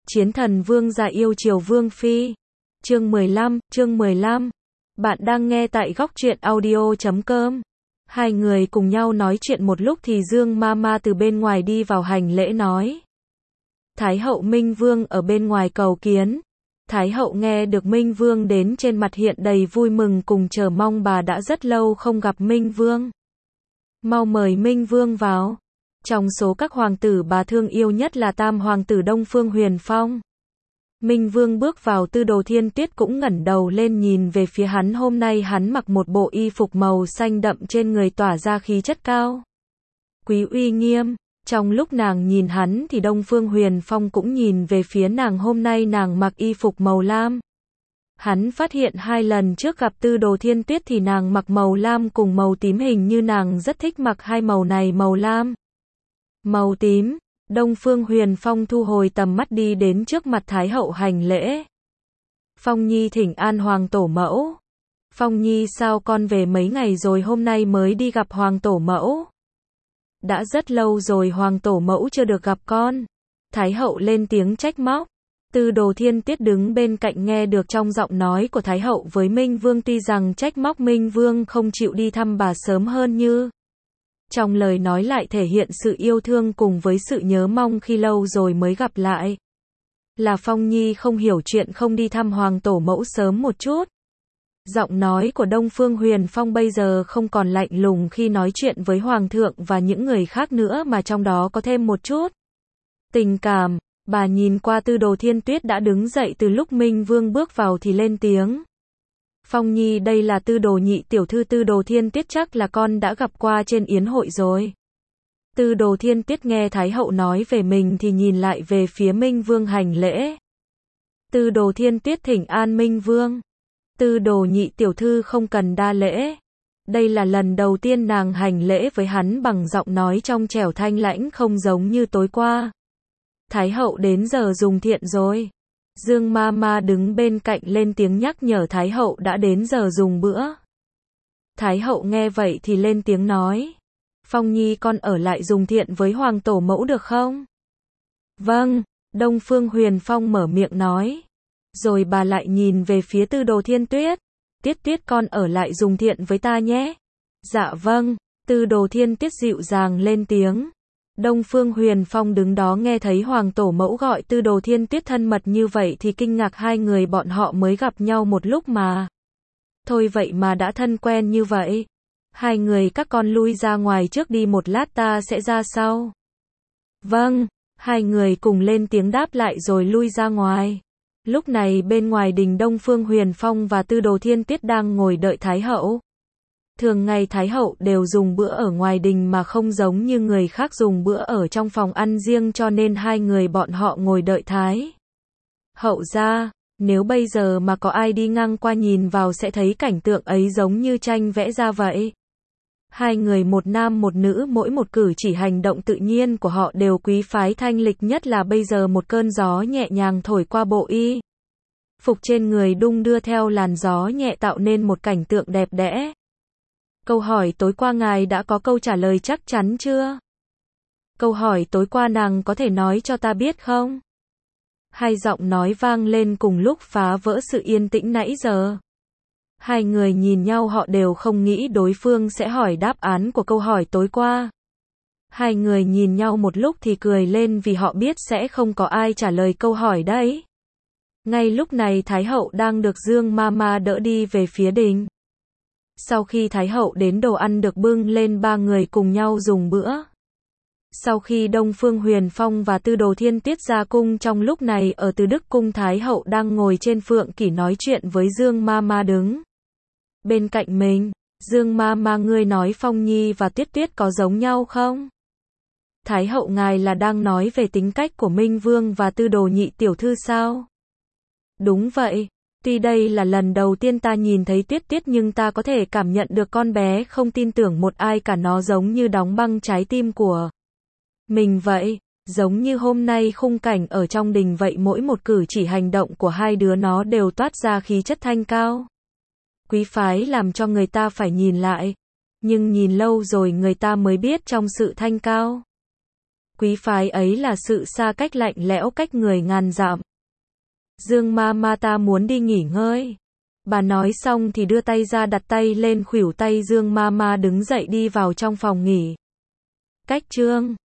Chiến thần vương gia yêu chiều vương phi. Chương 15. Bạn đang nghe tại góc truyện audio.com. Hai người cùng nhau nói chuyện một lúc thì Dương Mama từ bên ngoài đi vào hành lễ nói. Thái hậu Minh Vương ở bên ngoài cầu kiến. Thái hậu nghe được Minh Vương đến trên mặt hiện đầy vui mừng cùng chờ mong, bà đã rất lâu không gặp Minh Vương. Mau mời Minh Vương vào. Trong số các hoàng tử bà thương yêu nhất là tam hoàng tử Đông Phương Huyền Phong. Minh Vương bước vào, Tư Đồ Thiên Tuyết cũng ngẩng đầu lên nhìn về phía hắn. Hôm nay hắn mặc một bộ y phục màu xanh đậm, trên người tỏa ra khí chất cao quý uy nghiêm. Trong lúc nàng nhìn hắn thì Đông Phương Huyền Phong cũng nhìn về phía nàng. Hôm nay nàng mặc y phục màu lam. Hắn phát hiện hai lần trước gặp Tư Đồ Thiên Tuyết thì nàng mặc màu lam cùng màu tím, hình như nàng rất thích mặc hai màu này, màu lam, màu tím. Đông Phương Huyền Phong thu hồi tầm mắt đi đến trước mặt Thái hậu hành lễ. Phong Nhi thỉnh an Hoàng tổ mẫu. Phong Nhi sao con về mấy ngày rồi, hôm nay mới đi gặp Hoàng tổ mẫu? Đã rất lâu rồi Hoàng tổ mẫu chưa được gặp con. Thái hậu lên tiếng trách móc. Tư Đồ Thiên Tuyết đứng bên cạnh nghe được trong giọng nói của Thái hậu với Minh Vương, tuy rằng trách móc Minh Vương không chịu đi thăm bà sớm hơn, như trong lời nói lại thể hiện sự yêu thương cùng với sự nhớ mong khi lâu rồi mới gặp lại. Là Phong Nhi không hiểu chuyện không đi thăm Hoàng tổ mẫu sớm một chút. Giọng nói của Đông Phương Huyền Phong bây giờ không còn lạnh lùng khi nói chuyện với Hoàng thượng và những người khác nữa, mà trong đó có thêm một chút tình cảm. Bà nhìn qua Tư Đồ Thiên Tuyết đã đứng dậy từ lúc Minh Vương bước vào thì lên tiếng. Phong Nhi, đây là Tư Đồ nhị tiểu thư Tư Đồ Thiên Tuyết, chắc là con đã gặp qua trên yến hội rồi. Tư Đồ Thiên Tuyết nghe Thái hậu nói về mình thì nhìn lại về phía Minh Vương hành lễ. Tư Đồ Thiên Tuyết thỉnh an Minh Vương. Tư Đồ nhị tiểu thư không cần đa lễ. Đây là lần đầu tiên nàng hành lễ với hắn bằng giọng nói trong trẻo thanh lãnh, không giống như tối qua. Thái hậu đến giờ dùng thiện rồi. Dương Mama đứng bên cạnh lên tiếng nhắc nhở Thái hậu đã đến giờ dùng bữa. Thái hậu nghe vậy thì lên tiếng nói. Phong Nhi, con ở lại dùng thiện với Hoàng tổ mẫu được không? Vâng, Đông Phương Huyền Phong mở miệng nói. Rồi bà lại nhìn về phía Tư Đồ Thiên Tuyết. Tuyết, con ở lại dùng thiện với ta nhé. Dạ vâng, Tư Đồ Thiên Tuyết dịu dàng lên tiếng. Đông Phương Huyền Phong đứng đó nghe thấy Hoàng tổ mẫu gọi Tư Đồ Thiên Tuyết thân mật như vậy thì kinh ngạc, hai người bọn họ mới gặp nhau một lúc mà. Thôi vậy mà đã thân quen như vậy. Hai người các con lui ra ngoài trước đi, một lát ta sẽ ra sau. Vâng, hai người cùng lên tiếng đáp lại rồi lui ra ngoài. Lúc này bên ngoài đình, Đông Phương Huyền Phong và Tư Đồ Thiên Tuyết đang ngồi đợi Thái hậu. Thường ngày Thái hậu đều dùng bữa ở ngoài đình mà không giống như người khác dùng bữa ở trong phòng ăn riêng, cho nên hai người bọn họ ngồi đợi Thái hậu ra. Nếu bây giờ mà có ai đi ngang qua nhìn vào sẽ thấy cảnh tượng ấy giống như tranh vẽ ra vậy. Hai người một nam một nữ, mỗi một cử chỉ hành động tự nhiên của họ đều quý phái thanh lịch, nhất là bây giờ một cơn gió nhẹ nhàng thổi qua bộ y phục trên người, đung đưa theo làn gió nhẹ tạo nên một cảnh tượng đẹp đẽ. Câu hỏi tối qua ngài đã có câu trả lời chắc chắn chưa? Câu hỏi tối qua nàng có thể nói cho ta biết không? Hai giọng nói vang lên cùng lúc phá vỡ sự yên tĩnh nãy giờ. Hai người nhìn nhau, họ đều không nghĩ đối phương sẽ hỏi đáp án của câu hỏi tối qua. Hai người nhìn nhau một lúc thì cười lên vì họ biết sẽ không có ai trả lời câu hỏi đấy. Ngay lúc này Thái hậu đang được Dương Mama đỡ đi về phía đình. Sau khi Thái hậu đến, đồ ăn được bưng lên, ba người cùng nhau dùng bữa. Sau khi Đông Phương Huyền Phong và Tư Đồ Thiên Tuyết ra cung, trong lúc này ở Từ Đức cung, Thái hậu đang ngồi trên phượng kỷ nói chuyện với Dương Mama đứng bên cạnh mình. Dương Mama, ngươi nói Phong Nhi và Tuyết có giống nhau không? Thái hậu, ngài là đang nói về tính cách của Minh Vương và Tư Đồ nhị tiểu thư sao? Đúng vậy. Tuy đây là lần đầu tiên ta nhìn thấy Tuyết nhưng ta có thể cảm nhận được con bé không tin tưởng một ai cả, nó giống như đóng băng trái tim của mình vậy. Giống như hôm nay khung cảnh ở trong đình vậy, mỗi một cử chỉ hành động của hai đứa nó đều toát ra khí chất thanh cao quý phái, làm cho người ta phải nhìn lại. Nhưng nhìn lâu rồi người ta mới biết trong sự thanh cao quý phái ấy là sự xa cách lạnh lẽo cách người ngàn dặm. Dương Mama ta muốn đi nghỉ ngơi. Bà nói xong thì đưa tay ra đặt tay lên khuỷu tay Dương Mama đứng dậy đi vào trong phòng nghỉ. Cách chương